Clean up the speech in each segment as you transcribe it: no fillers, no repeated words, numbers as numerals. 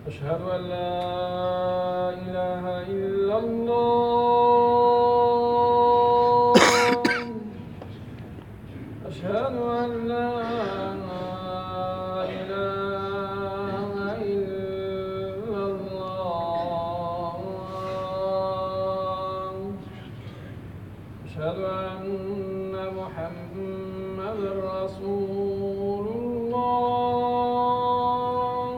أشهد أن لا إله إلا الله. أشهد أن لا إله إلا الله. أشهد أن محمدًا رسول الله.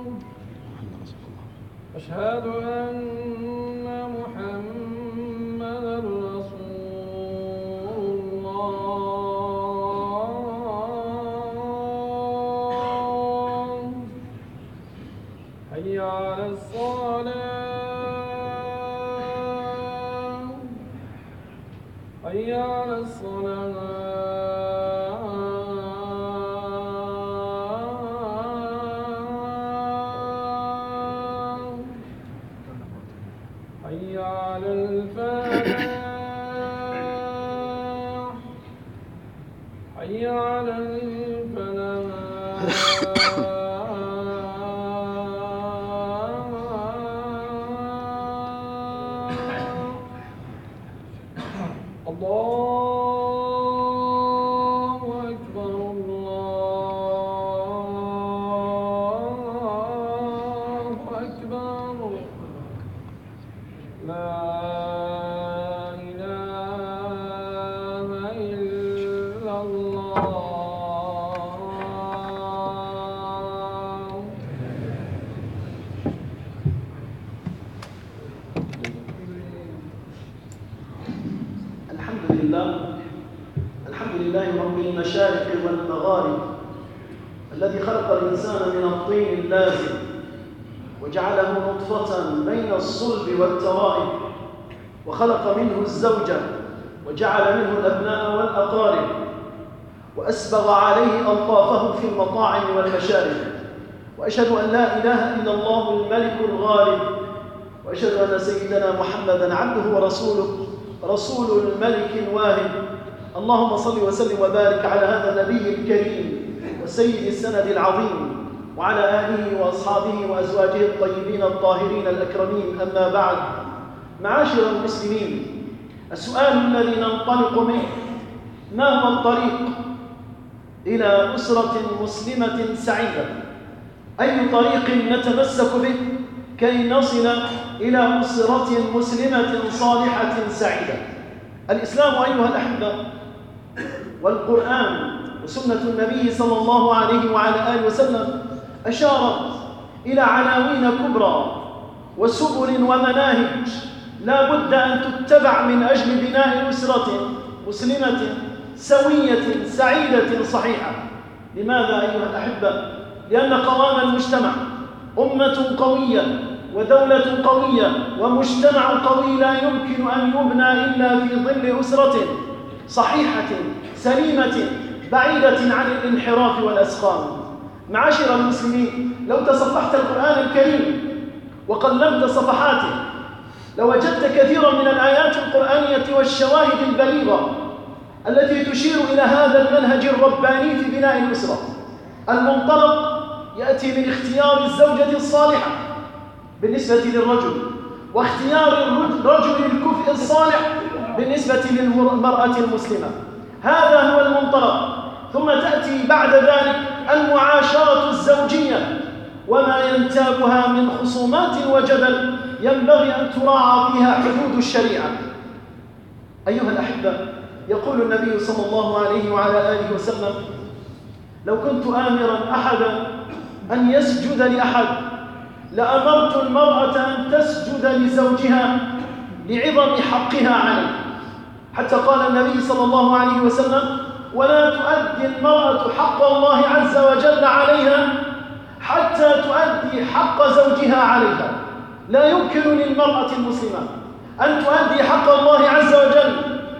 أشهد أن محمدًا رسول الله. حي على الصلاة. حي على الصلاة. حي على الفلاح. حي على الفلاح. الله أكبر. الله أكبر. لا إله إلا الله. الحمد لله رب المشارق والمغارب الذي خلق الإنسان من الطين اللازم وجعله نطفة بين الصلب والترائب وخلق منه الزوجة وجعل منه الأبناء والأقارب وأسبغ عليه ألطافه في المطاعم والمشارب، وأشهد أن لا إله إلا الله الملك الغالب، وأشهد أن سيدنا محمدًا عبده ورسوله رسول الملك الواهب. اللهم صل وسلم وبارك على هذا النبي الكريم وسيد السند العظيم وعلى آله وأصحابه وأزواجه الطيبين الطاهرين الأكرمين. أما بعد، معاشر المسلمين، السؤال الذي ننطلق منه: ما هو الطريق إلى أسرة مسلمة سعيدة؟ أي طريق نتمسك به كي نصل إلى أسرة مسلمة صالحة سعيدة؟ الإسلام أيها الأحبة والقرآن وسنة النبي صلى الله عليه وعلى آله وسلم أشارت إلى عناوين كبرى وسبل ومناهج لا بد أن تتبع من أجل بناء أسرة مسلمة سوية سعيدة صحيحة. لماذا أيها الأحبة؟ لأن قوام المجتمع أمة قوية ودولة قوية ومجتمع قوي لا يمكن أن يبنى إلا في ظل أسرة صحيحة سليمة بعيدة عن الانحراف والأسقام. معاشر المسلمين، لو تصفحت القرآن الكريم وقلبت صفحاته لوجدت كثيرا من الآيات القرآنية والشواهد البليغة التي تشير إلى هذا المنهج الرباني في بناء الأسرة. المنطلق يأتي من اختيار الزوجة الصالحة بالنسبة للرجل، واختيار الرجل الكفء الصالح بالنسبة للمرأة المسلمة. هذا هو المنطلق. ثم تأتي بعد ذلك المعاشرة الزوجية وما ينتابها من خصومات وجدل ينبغي أن تراعى فيها حدود الشريعة. أيها الأحبة، يقول النبي صلى الله عليه وعلى آله وسلم: لو كنت آمرا أحدا أن يسجد لأحد لأمرت المرأة أن تسجد لزوجها لعظم حقها عليه. حتى قال النبي صلى الله عليه وسلم: ولا تؤدي المرأة حق الله عز وجل عليها حتى تؤدي حق زوجها عليها. لا يمكن للمرأة المسلمة أن تؤدي حق الله عز وجل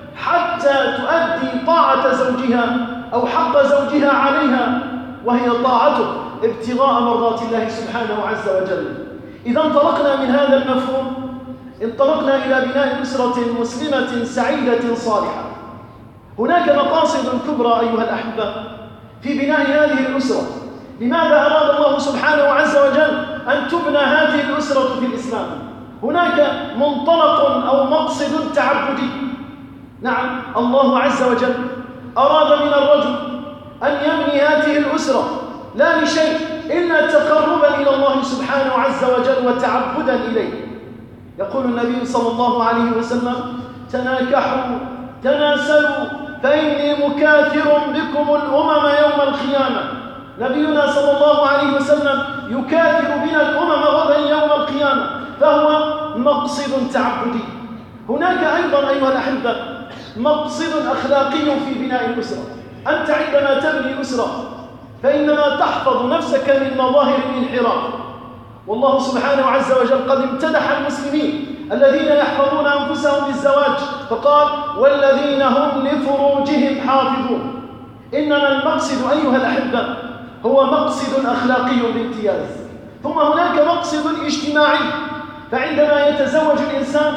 حتى تؤدي طاعة زوجها أو حق زوجها عليها، وهي طاعته ابتغاء مرضات الله سبحانه عز وجل. إذا انطلقنا من هذا المفهوم انطلقنا إلى بناء أسرة مسلمة سعيدة صالحة. هناك مقاصد كبرى أيها الأحبة في بناء هذه الأسرة. لماذا أراد الله سبحانه عز وجل أن تبنى هذه الأسرة في الإسلام. هناك منطلق أو مقصد تعبدي. نعم، الله عز وجل أراد من الرجل أن يبني هذه الأسرة لا لشيء إلا تقربا إلى الله سبحانه عز وجل وتعبدا إليه. يقول النبي صلى الله عليه وسلم: تناكحوا تناسلوا فإني مكاثر بكم الأمم يوم القيامة. نبينا صلى الله عليه وسلم يكاثر بنا الأمم غدا يوم القيامة، فهو مقصد تعبدي. هناك أيضا أيها الأحبة مقصد أخلاقي في بناء الأسرة. أنت عندما تبني أسرة فإنما تحفظ نفسك من مظاهر الانحراف. والله سبحانه عز وجل قد امتدح المسلمين الذين يحفظون أنفسهم بالزواج فقال: والذين هم لفروجهم حافظون. إنما المقصد أيها الأحبة هو مقصد أخلاقي بامتياز. ثم هناك مقصد اجتماعي، فعندما يتزوج الإنسان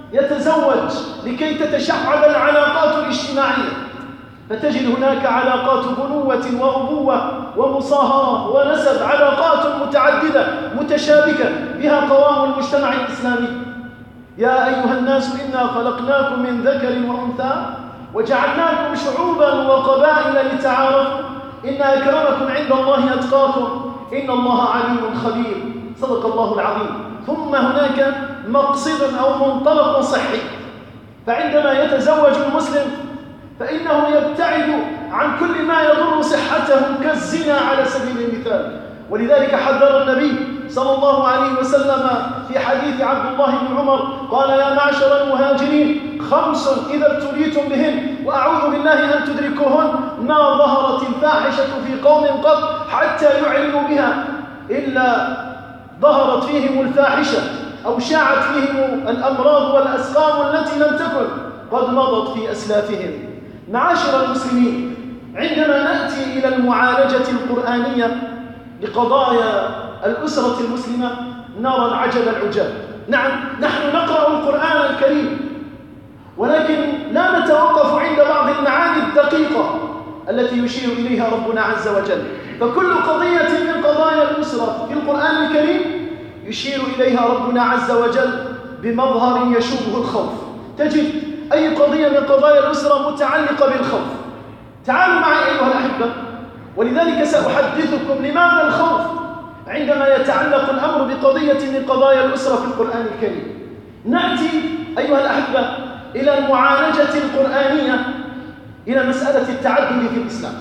يتزوج لكي تتشعب العلاقات الاجتماعية، فتجد هناك علاقات بنوة وأبوة ومصاهرة ونسب، علاقات متعددة متشابكة بها قوام المجتمع الإسلامي. يا أيها الناس إنا خلقناكم من ذكر وأنثى وجعلناكم شعوبا وقبائل لتعارفوا إن أكرمكم عند الله أتقاكم إن الله عليم خبير. صدق الله العظيم. ثم هناك مقصد أو منطلق صحي، فعندما يتزوج المسلم فإنه يبتعد عن كل ما يضر صحته كالزنا على سبيل المثال. ولذلك حذر النبي صلى الله عليه وسلم في حديث عبد الله بن عمر قال: يا معشر المهاجرين 5 إذا ابتليتم بهن وأعوذ بالله أن تدركوهن ما ظهرت الفاحشة في قوم قط حتى يعلنوا بها إلا ظهرت فيهم الفاحشة أو شاعت فيهم الأمراض والأسقام التي لم تكن قد مضت في أسلافهم. معاشر المسلمين، عندما نأتي إلى المعالجة القرآنية لقضايا الأسرة المسلمة نرى العجب العجاب. نعم، نحن نقرأ القرآن الكريم ولكن لا نتوقف عند بعض المعاني الدقيقة التي يشير إليها ربنا عز وجل. فكل قضية من قضايا الأسرة في القرآن الكريم يشير إليها ربنا عز وجل بمظهر يشوبه الخوف. تجد أي قضية من قضايا الأسرة متعلقة بالخوف. تعالوا معي أيها الأحبة، ولذلك سأحدثكم لماذا الخوف عندما يتعلق الأمر بقضية من قضايا الأسرة في القرآن الكريم. نأتي أيها الأحبة إلى المعالجة القرآنية إلى مسألة التعدد في الإسلام.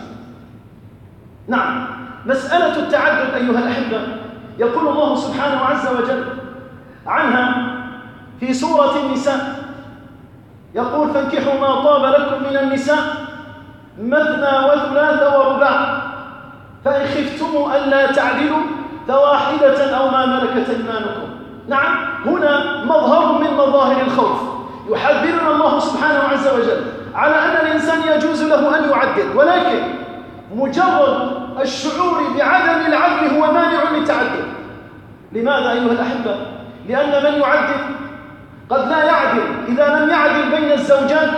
نعم، مسألة التعدد أيها الأحبة يقول الله سبحانه عز وجل عنها في سورة النساء، يقول: فانكحوا ما طاب لكم من النساء مثنى وثلاث ورباع فإن خفتم ألا تعدلوا فواحدة أو ما ملكت أيمانكم. نعم، هنا مظهر من مظاهر الخوف. يحذرنا الله سبحانه عز وجل على أن الإنسان يجوز له أن يعدل، ولكن مجرد الشعور بعدم العدل هو مانع للتعدل. لماذا أيها الأحبة؟ لأن من يعدل قد لا يعدل. إذا لم يعدل بين الزوجات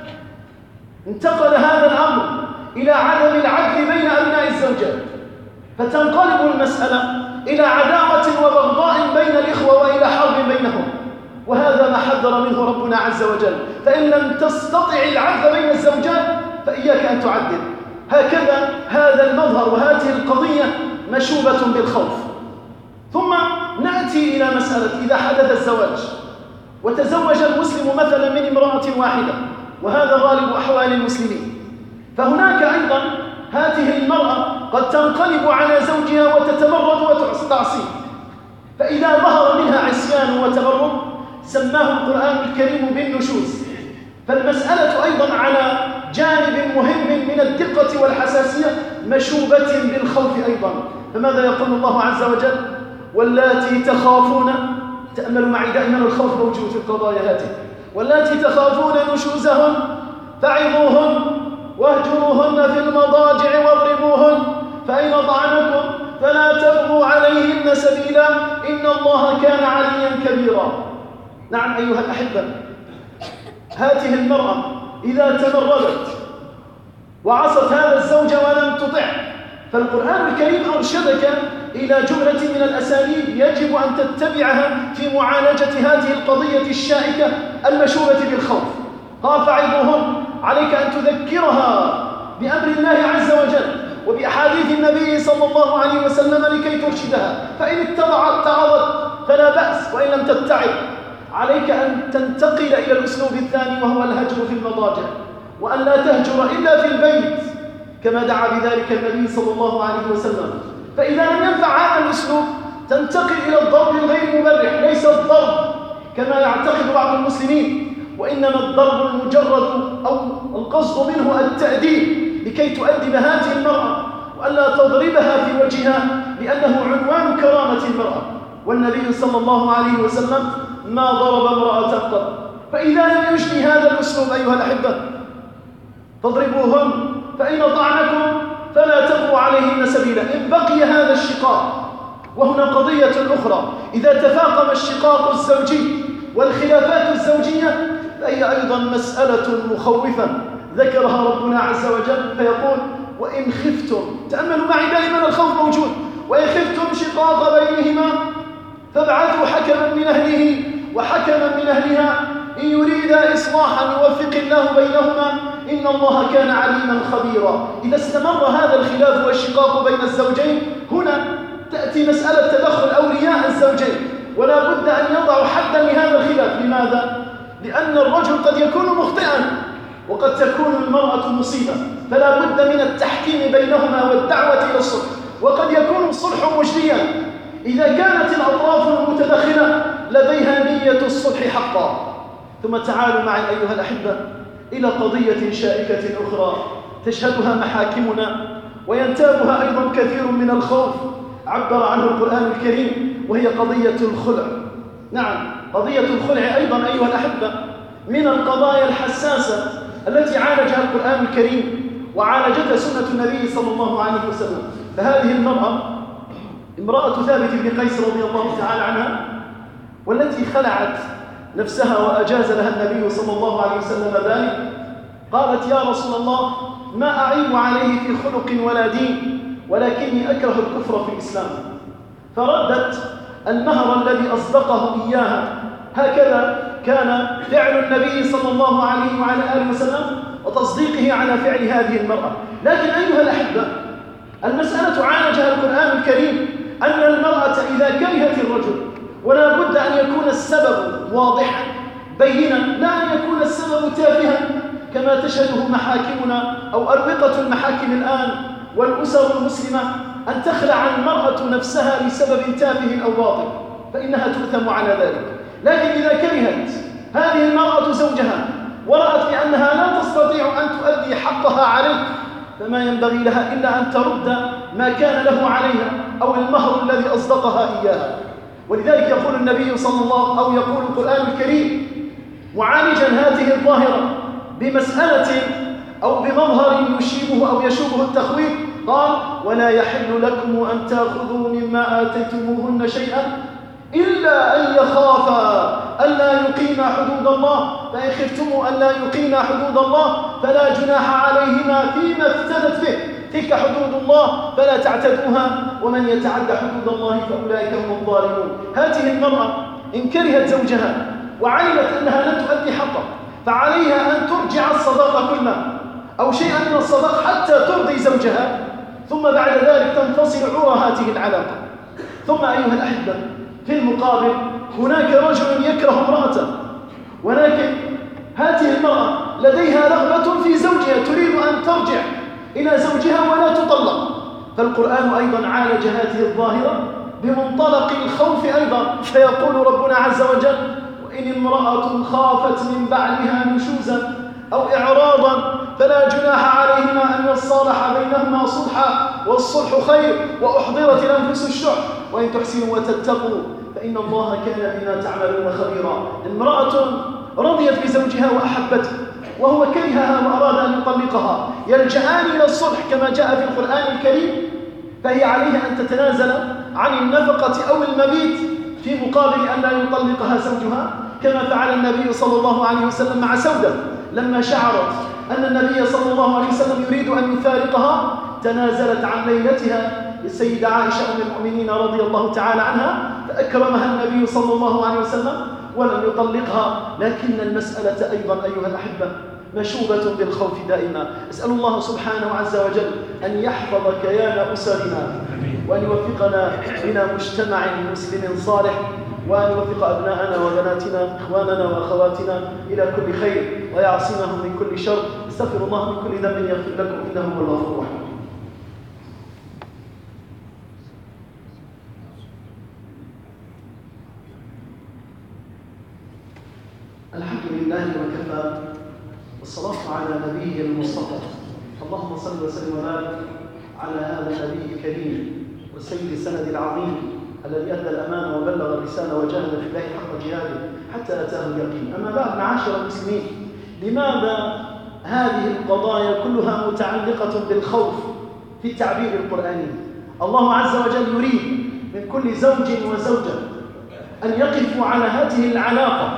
انتقل هذا الأمر إلى عدم العدل بين أبناء الزوجات، فتنقلب المسألة إلى عداوة وبغضاء بين الإخوة وإلى حرب بينهم، وهذا ما حذر منه ربنا عز وجل. فإن لم تستطع العدل بين الزوجات فإياك أن تعدل. هكذا هذا المظهر وهذه القضية مشوبة بالخوف. ثم نأتي إلى مسألة إذا حدث الزواج وتزوج المسلم مثلا من امرأة واحدة، وهذا غالب أحوال المسلمين، فهناك أيضا هذه المرأة قد تنقلب على زوجها وتتمرد وتعصيه، فإذا ظهر منها عصيان وتمرد سماه القرآن الكريم بالنشوز. فالمسألة أيضا على جانب مهم من الدقة والحساسية مشوبة بالخوف أيضا. فماذا يقول الله عز وجل؟ واللاتي تخافون، تأملوا معي دائما الخوف موجود في القضايا هذه، واللاتي تخافون نشوزهن فعظوهن واهجروهن في المضاجع واضربوهن فإن أطعنكم فلا تبغوا عليهن سبيلا إن الله كان عليا كبيرا. نعم أيها الأحبة، هذه المرأة إذا تمردت وعصت هذا الزوج ولم تطع فالقرآن الكريم أرشدك إلى جملة من الأساليب يجب أن تتبعها في معالجة هذه القضية الشائكة المشوبة بالخوف. قال فعظهم، عليك أن تذكرها بأمر الله عز وجل وبأحاديث النبي صلى الله عليه وسلم لكي ترشدها، فإن اتعظت فلا بأس، وإن لم تتعظ عليك أن تنتقل إلى الأسلوب الثاني وهو الهجر في المضاجع، وأن لا تهجر إلا في البيت كما دعا بذلك النبي صلى الله عليه وسلم. فإذا لم ينفع هذا الأسلوب تنتقل إلى الضرب الغير مبرح، ليس الضرب كما يعتقد بعض المسلمين، وإنما الضرب المجرد أو القصد منه التأديب لكي تؤدب هذه المرأة وألا تضربها في وجهها، لأنه عنوان كرامة المرأة، والنبي صلى الله عليه وسلم ما ضرب امرأة قط. فإذا لم يجدي هذا الأسلوب أيها الأحبة فاضربوهن، فإن طعنكم فلا تبغوا عليهن سبيلا. إن بقي هذا الشقاق، وهنا قضية أخرى، إذا تفاقم الشقاق الزوجي والخلافات الزوجية فهي أيضا مسألة مخوفة ذكرها ربنا عز وجل فيقول وإن خفتم، تأملوا معي دائما الخوف موجود، وإن خفتم شقاق بينهما فابعثوا حكما من أهله وحكما من أهلها إن يريدا إصلاحا يوفق الله بينهما إن الله كان عليما خبيرا. إذا استمر هذا الخلاف والشقاق بين الزوجين، هنا تأتي مسألة تدخل أولياء الزوجين، ولا بد أن يضعوا حدا لهذا الخلاف. لماذا؟ لأن الرجل قد يكون مخطئا وقد تكون المرأة مصيبة، فلا بد من التحكيم بينهما والدعوة إلى الصلح، وقد يكون الصلح مجديا إذا كانت الأطراف المتدخلة لديها نية الصلح حقا. ثم تعالوا معي أيها الأحبة إلى قضية شائكة أخرى تشهدها محاكمنا وينتابها أيضا كثير من الخوف عبر عنه القرآن الكريم، وهي قضية الخلع. نعم، قضية الخلع أيضا أيها الأحبة من القضايا الحساسة التي عالجها القرآن الكريم وعالجتها سنة النبي صلى الله عليه وسلم. فهذه المرأة امرأة ثابت بن قيس رضي الله تعالى عنها، والتي خلعت نفسها وأجاز لها النبي صلى الله عليه وسلم ذلك، قالت يا رسول الله ما أعيب عليه في خلق ولا دين، ولكني أكره الكفر في الإسلام. فردت المهر الذي أصدقه إياها. هكذا كان فعل النبي صلى الله عليه وعلى آله وسلم وتصديقه على فعل هذه المرأة. لكن أيها الأحبة المسألة عالجها القرآن الكريم أن المرأة إذا كرهت الرجل، ولا بد أن يكون السبب واضحا بينا، لا أن يكون السبب تافها كما تشهده محاكمنا أو أروقة المحاكم الآن والأسر المسلمة، أن تخلع المرأة نفسها لسبب تافه أو باطل فإنها تؤثم على ذلك. لكن إذا كرهت هذه المرأة زوجها ورأت بأنها لا تستطيع أن تؤدي حقها عليه، فما ينبغي لها إلا أن ترد ما كان له عليها أو المهر الذي أصدقها إياها. ولذلك يقول النبي صلى الله أو يقول القرآن الكريم معالجا هذه الظاهرة بمسألة أو بمظهر يشيبه أو يشوبه التخويف، قال ولا يحل لكم أن تأخذوا مما آتيتموهن شيئا إلا أن يخافا ألا يقيما حدود الله، فإن خفتم ألا يقيما حدود الله فلا جناح عليهما فيما افتدت به، تلك حدود الله فلا تعتدوها ومن يتعد حدود الله فأولئك هم الظالمون. هذه المرأة إن كرهت زوجها وعلمت أنها لن تؤدي حقه فعليها أن ترجع الصداقة كلها أو شيئا من الصداق حتى ترضي زوجها، ثم بعد ذلك تنفصل عرى هذه العلاقة. ثم أيها الأحبة في المقابل هناك رجل يكره امرأته، ولكن هذه المرأة لديها رغبة في زوجها، تريد أن ترجع إلى زوجها ولا تطلق. فالقرآن أيضا عالج هذه الظاهرة بمنطلق الخوف أيضا، فيقول ربنا عز وجل وإن امرأة خافت من بعلها نشوزا أو إعراضا فلا جناح عليهما أن يصالح بينهما صلحا والصلح خير وأحضرت الأنفس الشح وإن تحسنوا وتتقوا فإن الله كان بما تعملون خبيرا. امرأة رضيت بزوجها وأحبته وهو كرهها وأراد أن يطلقها، يلجأان إلى الصلح كما جاء في القرآن الكريم، فهي عليها أن تتنازل عن النفقة أو المبيت في مقابل أن لا يطلقها زوجها، كما فعل النبي صلى الله عليه وسلم مع سودة لما شعرت أن النبي صلى الله عليه وسلم يريد أن يفارقها، تنازلت عن ليلتها للسيدة عائشة أم المؤمنين رضي الله تعالى عنها، فأكرمها النبي صلى الله عليه وسلم ولم يطلقها. لكن المسألة أيضا أيها الأحبة مشوبة بالخوف دائما. أسأل الله سبحانه عز وجل أن يحفظ كيان أسرنا، وأن يوفقنا إلى مجتمع مسلم صالح، وأن يوفق أبناءنا وبناتنا إخواننا وأخواتنا إلى كل خير، ويعصمهم من كل شر. استغفر الله من كل ذنب يغفر لكم إنه هو الغفور الرحيم. الحمد لله وكفى، والصلاة على نبيه المصطفى. اللهم صل وسلم وبارك على هذا النبي الكريم والسيد السند العظيم الذي أدى الأمانة وبلغ الرسالة وجاهد في الله حق جهاده حتى أتاه اليقين. أما بعد، معاشر المسلمين، لماذا هذه القضايا كلها متعلقة بالخوف في التعبير القرآني؟ الله عز وجل يريد من كل زوج وزوجة أن يقفوا على هذه العلاقة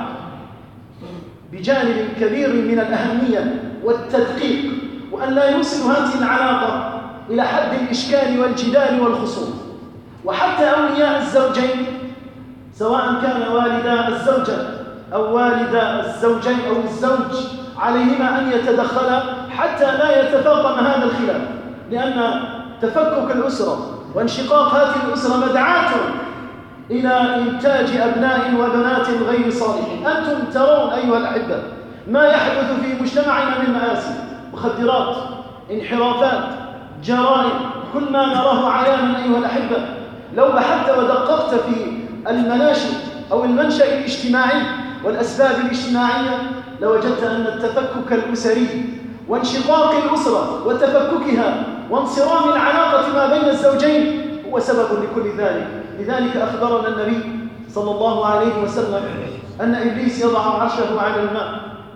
بجانب كبير من الأهمية والتدقيق، وأن لا يوصل هذه العلاقة إلى حد الإشكال والجدال والخصوم. وحتى أولياء الزوجين، سواء كان والدا الزوجة أو والدا الزوجين أو الزوج، عليهما أن يتدخلا حتى لا يتفاقم هذا الخلاف، لأن تفكك الأسرة وانشقاق هذه الأسرة مدعاة إلى إنتاج أبناء وبنات غير صالحين. أنتم ترون أيها الأحبة ما يحدث في مجتمعنا من مآسي، مخدرات، انحرافات، جرائم، كل ما نراه عيانا أيها الأحبة. لو بحثت ودققت في المناشئ أو المنشأ الاجتماعي والأسباب الاجتماعية لوجدت أن التفكك الأسري وانشقاق الأسرة وتفككها وانصرام العلاقة ما بين الزوجين هو سبب لكل ذلك. لذلك أخبرنا النبي صلى الله عليه وسلم أن إبليس يضع عرشه على الماء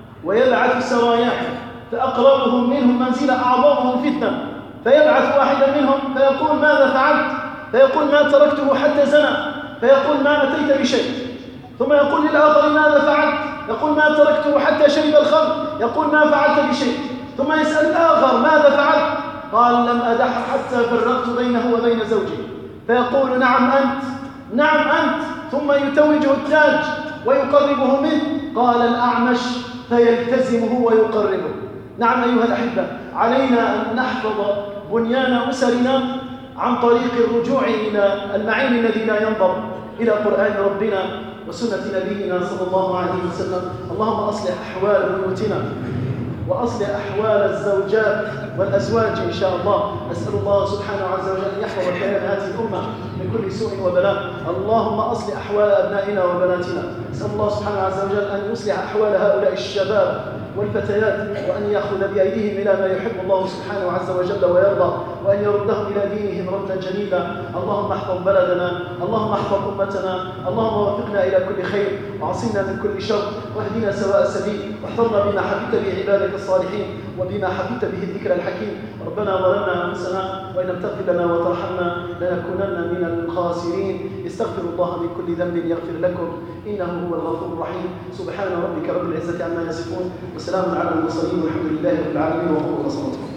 ويبعث سراياه، فأقربهم منهم منزلة أعظمهم فتنة، فيبعث واحدا منهم فيقول ماذا فعلت؟ فيقول ما تركته حتى زنى، فيقول ما أتيت بشيء. ثم يقول للآخر ماذا فعلت؟ يقول ما تركته حتى شرب الخمر، يقول ما فعلت بشيء. ثم يسأل الآخر ماذا فعلت؟ قال لم أدح حتى فرقت بينه وبين زوجي، فيقول نعم أنت، نعم أنت. ثم يتوجه التاج ويقربه منه، قال الأعمش، فيلتزمه ويقربه. نعم أيها الأحبة، علينا أن نحفظ بنيان أسرنا عن طريق الرجوع إلى المعين الذي لا ينظر إلى قرآن ربنا وسنة نبينا صلى الله عليه وسلم. اللهم أصلح أحوال بيوتنا وأصلح أحوال الزوجات والأزواج إن شاء الله. أسأل الله سبحانه عز وجل أن يحفظ كيان هذه الأمة من كل سوء وبلاء. اللهم أصلح أحوال أبنائنا وبناتنا. أسأل الله سبحانه عز وجل أن يصلح أحوال هؤلاء الشباب والفتيات، وأن يأخذ بأيديهم إلى ما يحب الله سبحانه عز وجل ويرضى، وأن يردهم إلى دينهم ردا جميلا. اللهم احفظ بلدنا، اللهم احفظ أمتنا، اللهم وفقنا إلى كل خير وعصمنا من كل شر، واهدنا سواء السبيل، واحفظنا بما حفظت به عبادك الصالحين وبما حفظت به الذكر الحكيم. ربنا ظلمنا أنفسنا وإن لم تغفر لنا وترحمنا لنكونن من الخاسرين. استغفروا الله من كل ذنب يغفر لكم إنه هو الغفور الرحيم. سبحان ربك رب العزة عما يصفون، وسلام على المرسلين والحمد لله رب العالمين. وقوموا إلى صلاتكم.